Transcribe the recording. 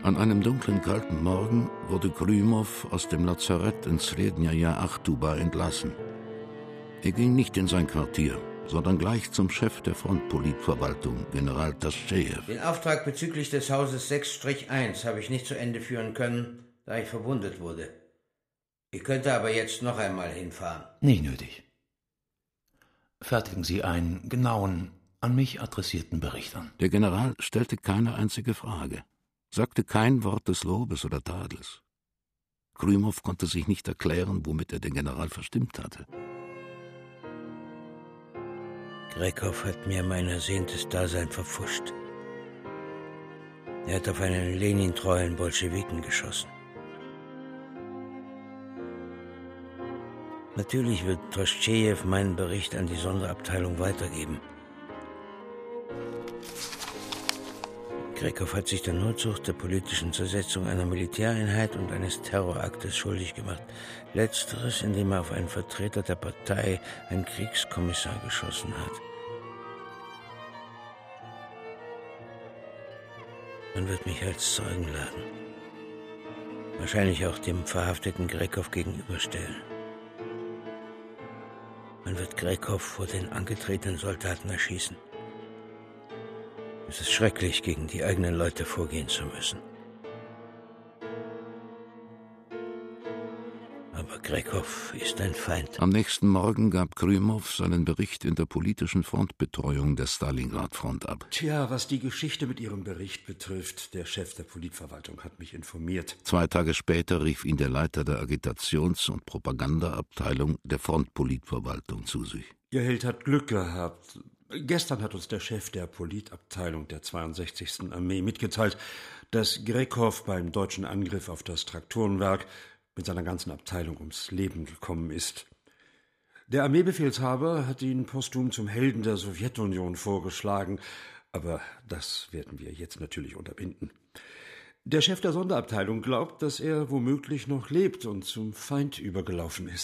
An einem dunklen, kalten Morgen wurde Krymov aus dem Lazarett in Srednjaja Achtuba entlassen. Er ging nicht in sein Quartier, sondern gleich zum Chef der Frontpolitverwaltung, General Taschejew. Den Auftrag bezüglich des Hauses 6-1 habe ich nicht zu Ende führen können, da ich verwundet wurde. Ich könnte aber jetzt noch einmal hinfahren. Nicht nötig. Fertigen Sie einen genauen, an mich adressierten Bericht an. Der General stellte keine einzige Frage, sagte kein Wort des Lobes oder Tadels. Krymov konnte sich nicht erklären, womit er den General verstimmt hatte. Grekow hat mir mein ersehntes Dasein verpfuscht. Er hat auf einen Lenin-treuen Bolschewiken geschossen. Natürlich wird Taschejew meinen Bericht an die Sonderabteilung weitergeben. Grekow hat sich der Notzucht, der politischen Zersetzung einer Militäreinheit und eines Terroraktes schuldig gemacht. Letzteres, indem er auf einen Vertreter der Partei, einen Kriegskommissar, geschossen hat. Man wird mich als Zeugen laden. Wahrscheinlich auch dem verhafteten Grekow gegenüberstellen. Man wird Grekow vor den angetretenen Soldaten erschießen. Es ist schrecklich, gegen die eigenen Leute vorgehen zu müssen. Aber Grekow ist ein Feind. Am nächsten Morgen gab Krymov seinen Bericht in der politischen Frontbetreuung der Stalingrad-Front ab. Tja, was die Geschichte mit Ihrem Bericht betrifft, der Chef der Politverwaltung hat mich informiert. 2 Tage später rief ihn der Leiter der Agitations- und Propagandaabteilung der Frontpolitverwaltung zu sich. Ihr Held hat Glück gehabt. Gestern hat uns der Chef der Politabteilung der 62. Armee mitgeteilt, dass Grekow beim deutschen Angriff auf das Traktorenwerk mit seiner ganzen Abteilung ums Leben gekommen ist. Der Armeebefehlshaber hat ihn posthum zum Helden der Sowjetunion vorgeschlagen, aber das werden wir jetzt natürlich unterbinden. Der Chef der Sonderabteilung glaubt, dass er womöglich noch lebt und zum Feind übergelaufen ist.